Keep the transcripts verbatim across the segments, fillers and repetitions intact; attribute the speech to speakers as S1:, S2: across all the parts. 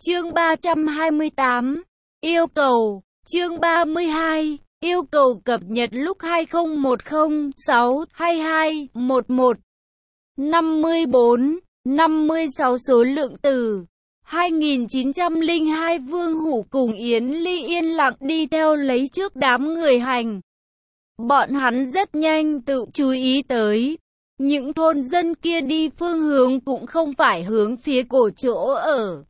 S1: Chương ba trăm hai mươi tám. Yêu cầu. Chương ba mươi hai. Yêu cầu cập nhật lúc hai không một không sáu hai hai một một. năm mươi bốn, năm mươi sáu số lượng từ. hai nghìn chín trăm lẻ hai Vương Hủ cùng Yến Ly yên lặng đi theo lấy trước đám người hành. Bọn hắn rất nhanh tự chú ý tới. Những thôn dân kia đi phương hướng cũng không phải hướng phía cổ chỗ ở,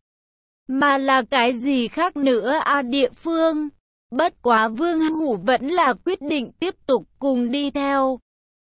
S1: mà là cái gì khác nữa à địa phương. Bất quá Vương Hủ vẫn là quyết định tiếp tục cùng đi theo.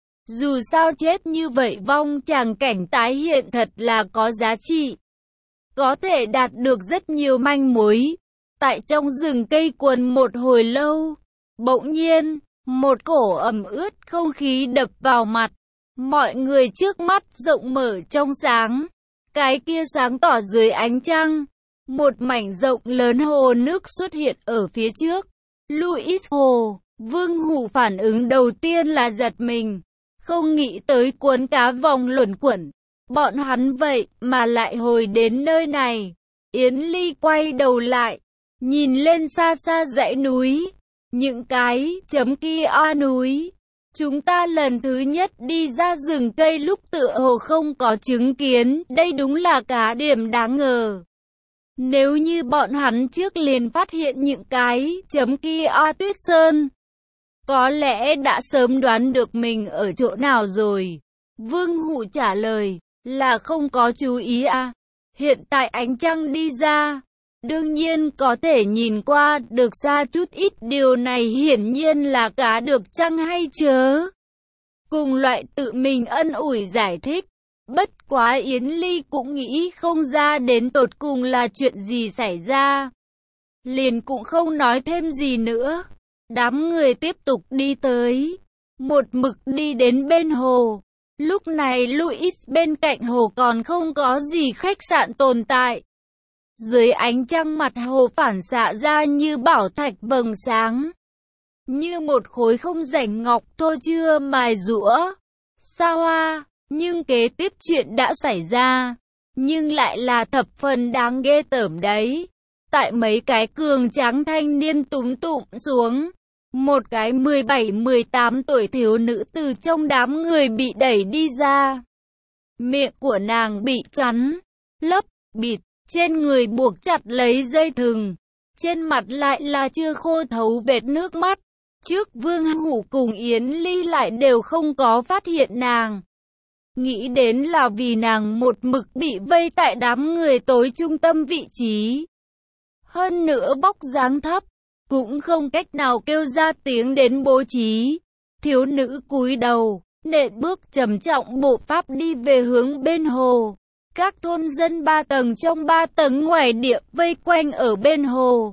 S1: Dù sao chết như vậy vong tràng cảnh tái hiện thật là có giá trị. Có thể đạt được rất nhiều manh mối. Tại trong rừng cây quần một hồi lâu, bỗng nhiên, một cổ ẩm ướt không khí đập vào mặt. Mọi người trước mắt rộng mở trong sáng. Cái kia sáng tỏ dưới ánh trăng. Một mảnh rộng lớn hồ nước xuất hiện ở phía trước. Louis Hồ. Vương Hủ phản ứng đầu tiên là giật mình. Không nghĩ tới cuốn cá vòng luẩn quẩn. Bọn hắn vậy mà lại hồi đến nơi này. Yến Ly quay đầu lại. Nhìn lên xa xa dãy núi. Những cái chấm kia oa núi. Chúng ta lần thứ nhất đi ra rừng cây lúc tựa hồ không có chứng kiến. Đây đúng là cả điểm đáng ngờ. Nếu như bọn hắn trước liền phát hiện những cái chấm kia oa tuyết sơn, có lẽ đã sớm đoán được mình ở chỗ nào rồi. Vương Hủ trả lời là không có chú ý à. Hiện tại ánh trăng đi ra, đương nhiên có thể nhìn qua được xa chút ít, điều này hiển nhiên là cá được chăng hay chớ. Cùng loại tự mình ân ủi giải thích. Bất quá Yến Ly cũng nghĩ không ra đến tột cùng là chuyện gì xảy ra. Liền cũng không nói thêm gì nữa. Đám người tiếp tục đi tới. Một mực đi đến bên hồ. Lúc này Louis bên cạnh hồ còn không có gì khách sạn tồn tại. Dưới ánh trăng mặt hồ phản xạ ra như bảo thạch vầng sáng. Như một khối không rảnh ngọc thô chưa mài rũa. Xa hoa. Nhưng kế tiếp chuyện đã xảy ra, nhưng lại là thập phần đáng ghê tởm đấy. Tại mấy cái cường tráng thanh niên túm tụm xuống, một cái mười bảy mười tám tuổi thiếu nữ từ trong đám người bị đẩy đi ra. Miệng của nàng bị chắn, lấp, bịt, trên người buộc chặt lấy dây thừng. Trên mặt lại là chưa khô thấu vệt nước mắt. Trước Vương Hủ cùng Yến Ly lại đều không có phát hiện nàng. Nghĩ đến là vì nàng một mực bị vây tại đám người tối trung tâm vị trí. Hơn nữa bóc dáng thấp, cũng không cách nào kêu ra tiếng đến bố trí. Thiếu nữ cúi đầu, nện bước trầm trọng bộ pháp đi về hướng bên hồ. Các thôn dân ba tầng trong ba tầng ngoài địa vây quanh ở bên hồ.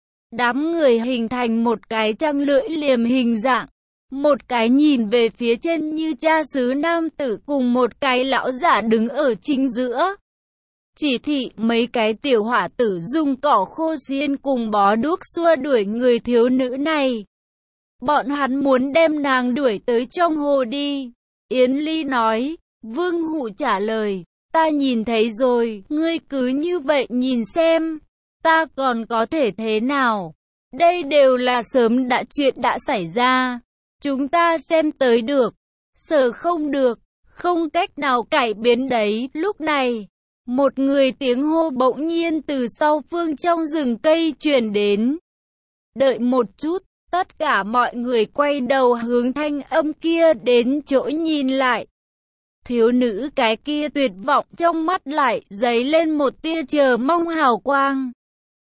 S1: Đám người hình thành một cái trăng lưỡi liềm hình dạng. Một cái nhìn về phía trên như cha xứ nam tử cùng một cái lão giả đứng ở chính giữa. Chỉ thị mấy cái tiểu hỏa tử dùng cỏ khô xiên cùng bó đuốc xua đuổi người thiếu nữ này. Bọn hắn muốn đem nàng đuổi tới trong hồ đi. Yến Ly nói. Vương Hủ trả lời. Ta nhìn thấy rồi, ngươi cứ như vậy nhìn xem. Ta còn có thể thế nào? Đây đều là sớm đã chuyện đã xảy ra. Chúng ta xem tới được, sợ không được, không cách nào cải biến đấy. Lúc này, một người tiếng hô bỗng nhiên từ sau phương trong rừng cây truyền đến. Đợi một chút, tất cả mọi người quay đầu hướng thanh âm kia đến chỗ nhìn lại. Thiếu nữ cái kia tuyệt vọng trong mắt lại dấy lên một tia chờ mong hào quang.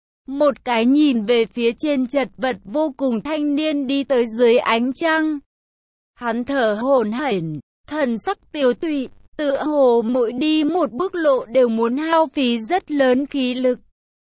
S1: Một cái nhìn về phía trên chật vật vô cùng thanh niên đi tới dưới ánh trăng. Hắn thở hổn hển, thần sắc tiều tụy, tựa hồ mỗi đi một bước lộ đều muốn hao phí rất lớn khí lực.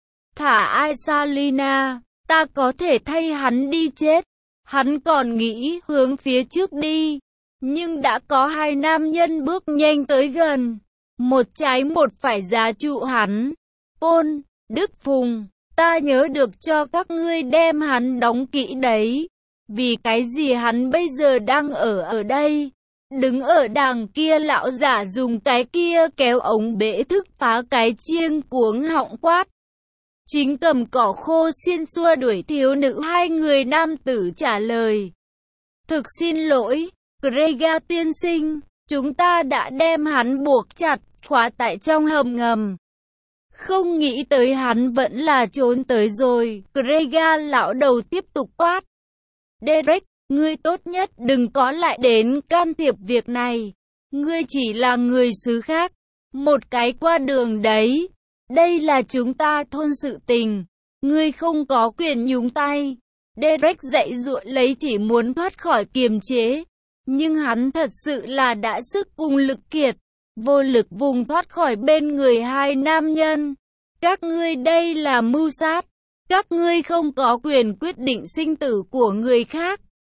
S1: Thả ai Salina, ta có thể thay hắn đi chết. Hắn còn nghĩ hướng phía trước đi, nhưng đã có hai nam nhân bước nhanh tới gần. Một trái một phải giá trụ hắn. Paul, Đức Phùng, ta nhớ được cho các ngươi đem hắn đóng kỹ đấy. Vì cái gì hắn bây giờ đang ở ở đây? Đứng ở đằng kia lão giả dùng cái kia kéo ống bể thức phá cái chiêng cuống họng quát. Chính cầm cỏ khô xiên xua đuổi thiếu nữ. Hai người nam tử trả lời. Thực xin lỗi, Grega tiên sinh, chúng ta đã đem hắn buộc chặt, khóa tại trong hầm ngầm. Không nghĩ tới hắn vẫn là trốn tới rồi. Grega lão đầu tiếp tục quát. Derek, ngươi tốt nhất đừng có lại đến can thiệp việc này. Ngươi chỉ là người xứ khác, một cái qua đường đấy. Đây là chúng ta thôn sự tình, ngươi không có quyền nhúng tay. Derek dãy dụa lấy chỉ muốn thoát khỏi kiềm chế, nhưng hắn thật sự là đã sức cùng lực kiệt, vô lực vùng thoát khỏi bên người hai nam nhân. Các ngươi đây là mưu sát, các ngươi không có quyền quyết định sinh tử của người khác.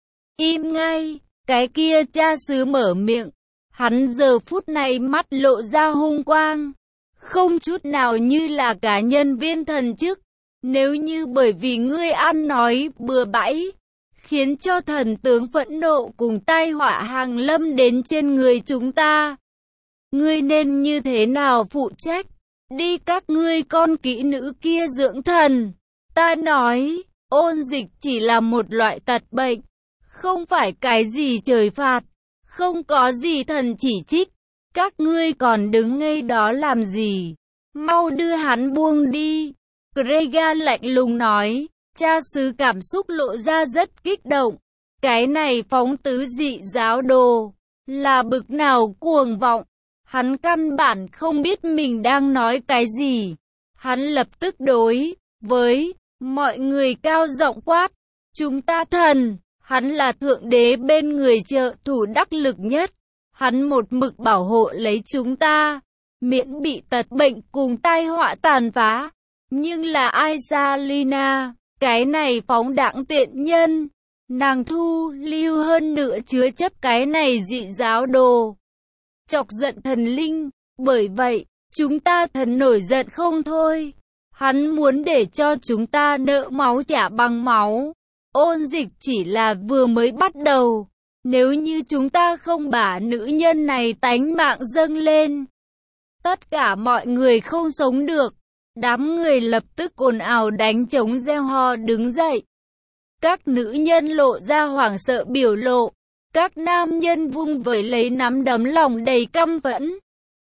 S1: Im ngay, cái kia cha xứ mở miệng, hắn giờ phút này mắt lộ ra hung quang, không chút nào như là cá nhân viên thần chức. Nếu như bởi vì ngươi ăn nói bừa bãi, khiến cho thần tướng phẫn nộ cùng tai họa hàng lâm đến trên người chúng ta, ngươi nên như thế nào phụ trách? Đi các ngươi con kỹ nữ kia dưỡng thần. Ta nói, ôn dịch chỉ là một loại tật bệnh, không phải cái gì trời phạt, không có gì thần chỉ trích. Các ngươi còn đứng ngây đó làm gì? Mau đưa hắn buông đi. Grega lạnh lùng nói. Cha xứ cảm xúc lộ ra rất kích động. Cái này phóng tứ dị giáo đồ là bực nào cuồng vọng. Hắn căn bản không biết mình đang nói cái gì. Hắn lập tức đối với mọi người cao giọng quát. Chúng ta thần, hắn là thượng đế bên người trợ thủ đắc lực nhất. Hắn một mực bảo hộ lấy chúng ta, miễn bị tật bệnh cùng tai họa tàn phá. Nhưng là Aisalina, cái này phóng đãng tiện nhân, nàng thu lưu hơn nữa chứa chấp cái này dị giáo đồ, chọc giận thần linh. Bởi vậy, chúng ta thần nổi giận không thôi. Hắn muốn để cho chúng ta nợ máu trả bằng máu. Ôn dịch chỉ là vừa mới bắt đầu. Nếu như chúng ta không bả nữ nhân này tánh mạng dâng lên, tất cả mọi người không sống được. Đám người lập tức ồn ào đánh trống reo hò đứng dậy. Các nữ nhân lộ ra hoảng sợ biểu lộ. Các nam nhân vung vẩy lấy nắm đấm lòng đầy căm phẫn.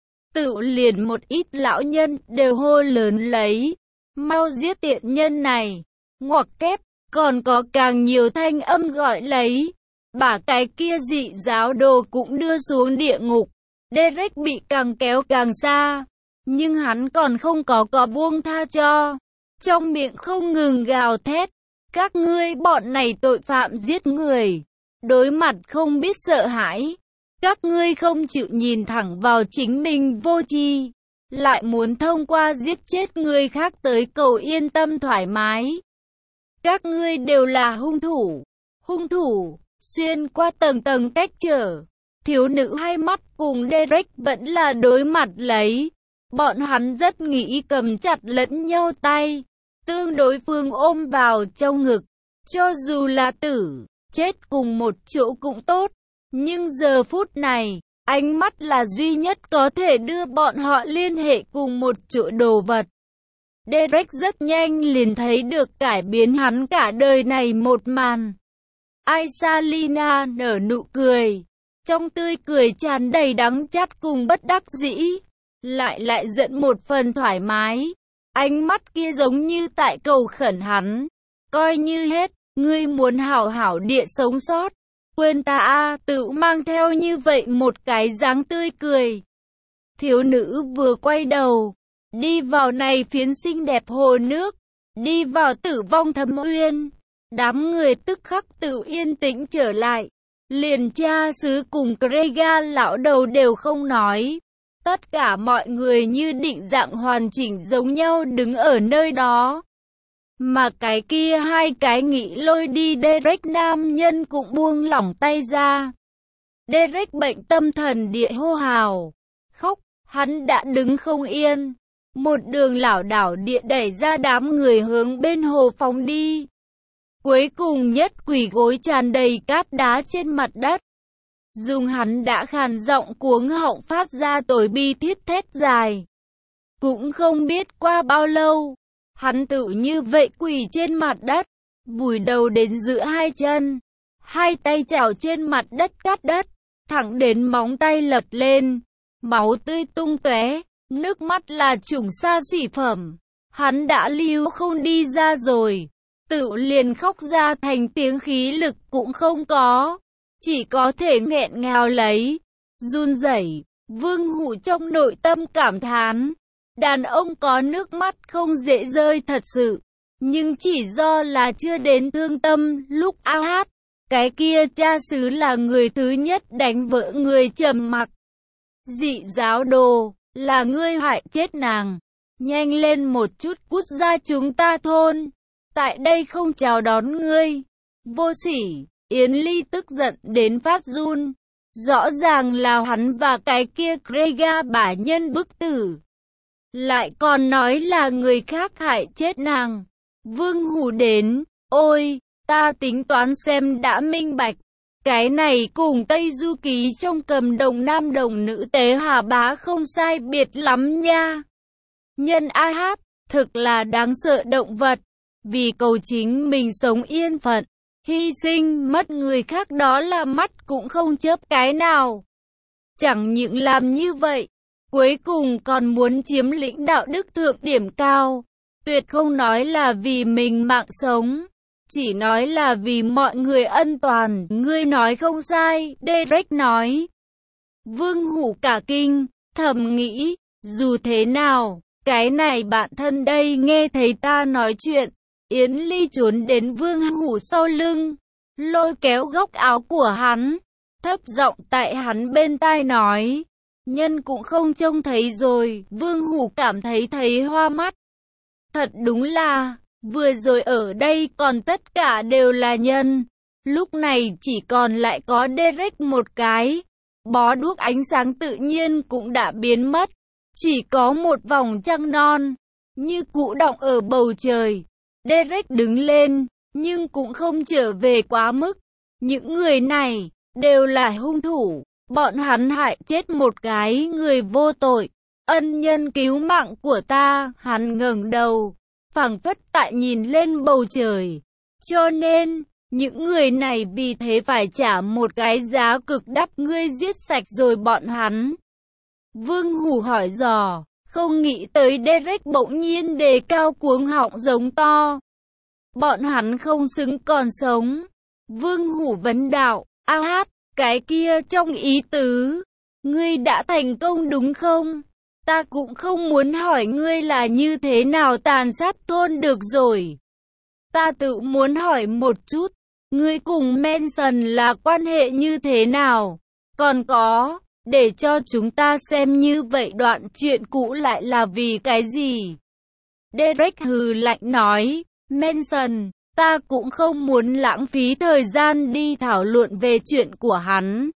S1: Tự liền một ít lão nhân đều hô lớn lấy. Mau giết tiện nhân này. Ngoặc kép, còn có càng nhiều thanh âm gọi lấy. Bả cái kia dị giáo đồ cũng đưa xuống địa ngục. Derek bị càng kéo càng xa, nhưng hắn còn không có có buông tha cho. Trong miệng không ngừng gào thét. Các ngươi bọn này tội phạm giết người, đối mặt không biết sợ hãi. Các ngươi không chịu nhìn thẳng vào chính mình vô tri, lại muốn thông qua giết chết người khác tới cầu yên tâm thoải mái. Các ngươi đều là hung thủ. Hung thủ. Xuyên qua tầng tầng cách trở, thiếu nữ hai mắt cùng Derek vẫn là đối mặt lấy. Bọn hắn rất nghĩ cầm chặt lẫn nhau tay, tương đối phương ôm vào trong ngực. Cho dù là tử, chết cùng một chỗ cũng tốt. Nhưng giờ phút này, ánh mắt là duy nhất có thể đưa bọn họ liên hệ cùng một chỗ đồ vật. Derek rất nhanh liền thấy được cải biến hắn cả đời này một màn. Aisalina nở nụ cười, trong tươi cười tràn đầy đắng chát cùng bất đắc dĩ, lại lại giận một phần thoải mái. Ánh mắt kia giống như tại cầu khẩn hắn, coi như hết, ngươi muốn hảo hảo địa sống sót, quên ta a. Tự mang theo như vậy một cái dáng tươi cười. Thiếu nữ vừa quay đầu, đi vào này phiến xinh đẹp hồ nước, đi vào tử vong thâm uyên. Đám người tức khắc tự yên tĩnh trở lại. Liền cha xứ cùng Grega lão đầu đều không nói. Tất cả mọi người như định dạng hoàn chỉnh giống nhau đứng ở nơi đó. Mà cái kia hai cái nghĩ lôi đi Derek nam nhân cũng buông lỏng tay ra. Derek bệnh tâm thần địa hô hào, khóc, hắn đã đứng không yên. Một đường lảo đảo địa đẩy ra đám người hướng bên hồ phóng đi. Cuối cùng nhất quỳ gối tràn đầy cát đá trên mặt đất. Dùng hắn đã khàn giọng cuống họng phát ra tối bi thiết thét dài. Cũng không biết qua bao lâu, Hắn tự như vậy quỳ trên mặt đất, vùi đầu đến giữa hai chân, hai tay chảo trên mặt đất cắt đất, thẳng đến móng tay lật lên, máu tươi tung tóe, nước mắt là chủng xa xỉ phẩm. Hắn đã lưu không đi ra rồi, tự liền khóc ra thành tiếng, khí lực cũng không có, chỉ có thể nghẹn ngào lấy, run rẩy. Vương Hủ trong nội tâm cảm thán, đàn ông có nước mắt không dễ rơi thật sự, nhưng chỉ do là chưa đến thương tâm. Lúc A Hát, cái kia cha xứ là người thứ nhất đánh vỡ người trầm mặc. Dị giáo đồ, là ngươi hại chết nàng, nhanh lên một chút cút ra chúng ta thôn, tại đây không chào đón ngươi. Vô sỉ. Yến Ly tức giận đến phát run, rõ ràng là hắn và cái kia Grega bả nhân bức tử, lại còn nói là người khác hại chết nàng. Vương Hủ đến, ôi, ta tính toán xem đã minh bạch, cái này cùng Tây Du Ký trong cầm đồng nam đồng nữ tế Hà Bá không sai biệt lắm nha. Nhân A Hát, thực là đáng sợ động vật, vì cầu chính mình sống yên phận, hy sinh mất người khác đó là mắt cũng không chớp cái nào. Chẳng những làm như vậy, cuối cùng còn muốn chiếm lĩnh đạo đức thượng điểm cao, tuyệt không nói là vì mình mạng sống, chỉ nói là vì mọi người ân toàn. Ngươi nói không sai, Derek nói. Vương Hủ cả kinh, thầm nghĩ, dù thế nào, cái này bạn thân đây nghe thấy ta nói chuyện. Yến Ly trốn đến Vương Hủ sau lưng, lôi kéo góc áo của hắn, thấp giọng tại hắn bên tai nói, nhân cũng không trông thấy rồi. Vương Hủ cảm thấy thấy hoa mắt. Thật đúng là, vừa rồi ở đây còn tất cả đều là nhân, lúc này chỉ còn lại có Derek một cái. Bó đuốc ánh sáng tự nhiên cũng đã biến mất, chỉ có một vòng trăng non, như cũ đọng ở bầu trời. Derek đứng lên, nhưng cũng không trở về quá mức. Những người này, đều là hung thủ, bọn hắn hại chết một cái người vô tội, ân nhân cứu mạng của ta. Hắn ngẩng đầu, phảng phất tại nhìn lên bầu trời. Cho nên, những người này vì thế phải trả một cái giá cực đắt. Ngươi giết sạch rồi bọn hắn? Vương Hủ hỏi dò, không nghĩ tới Derek bỗng nhiên đề cao cuống họng giống to. Bọn hắn không xứng còn sống. Vương Hủ vấn đạo, A Hát, cái kia trong ý tứ, ngươi đã thành công đúng không? Ta cũng không muốn hỏi ngươi là như thế nào tàn sát thôn được rồi. Ta tự muốn hỏi một chút, ngươi cùng Manson là quan hệ như thế nào? Còn có, để cho chúng ta xem như vậy đoạn chuyện cũ lại là vì cái gì? Derek hừ lạnh nói, Manson, ta cũng không muốn lãng phí thời gian đi thảo luận về chuyện của hắn.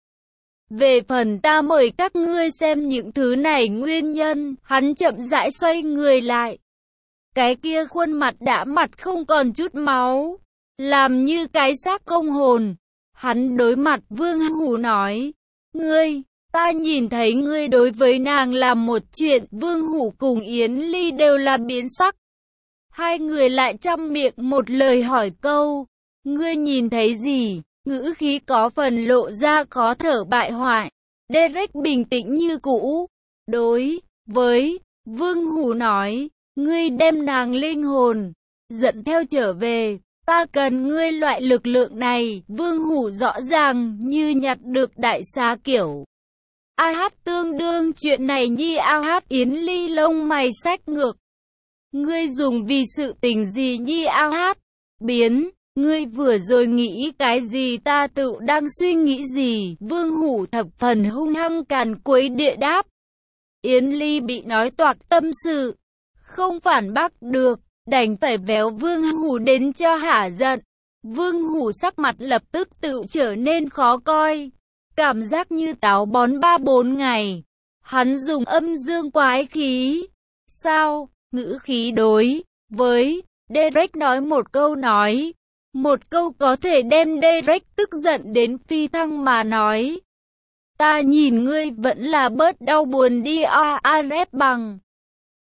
S1: Về phần ta mời các ngươi xem những thứ này nguyên nhân. Hắn chậm rãi xoay người lại, cái kia khuôn mặt đã mặt không còn chút máu, làm như cái xác không hồn. Hắn đối mặt Vương Hủ nói, ngươi, ta nhìn thấy ngươi đối với nàng làm một chuyện. Vương Hủ cùng Yến Ly đều là biến sắc. Hai người lại trăm miệng một lời hỏi câu, ngươi nhìn thấy gì? Ngữ khí có phần lộ ra khó thở bại hoại. Derek bình tĩnh như cũ, đối với Vương Hủ nói, ngươi đem nàng linh hồn dẫn theo trở về, ta cần ngươi loại lực lượng này. Vương Hủ rõ ràng như nhặt được đại xá kiểu. A Hát tương đương chuyện này nhi. A Hát. Yến Ly lông mày xách ngược, ngươi dùng vì sự tình gì nhi? A Hát biến, ngươi vừa rồi nghĩ cái gì? Ta tự đang suy nghĩ gì? Vương Hủ thập phần hung hăng càn quấy địa đáp. Yến Ly bị nói toạc tâm sự, không phản bác được, đành phải véo Vương Hủ đến cho hả giận. Vương Hủ sắc mặt lập tức tự trở nên khó coi, cảm giác như táo bón ba bốn ngày. Hắn dùng âm dương quái khí, sao, ngữ khí đối với Derek nói một câu nói, một câu có thể đem Derek tức giận đến phi thăng mà nói. Ta nhìn ngươi vẫn là bớt đau buồn đi. A A rép bằng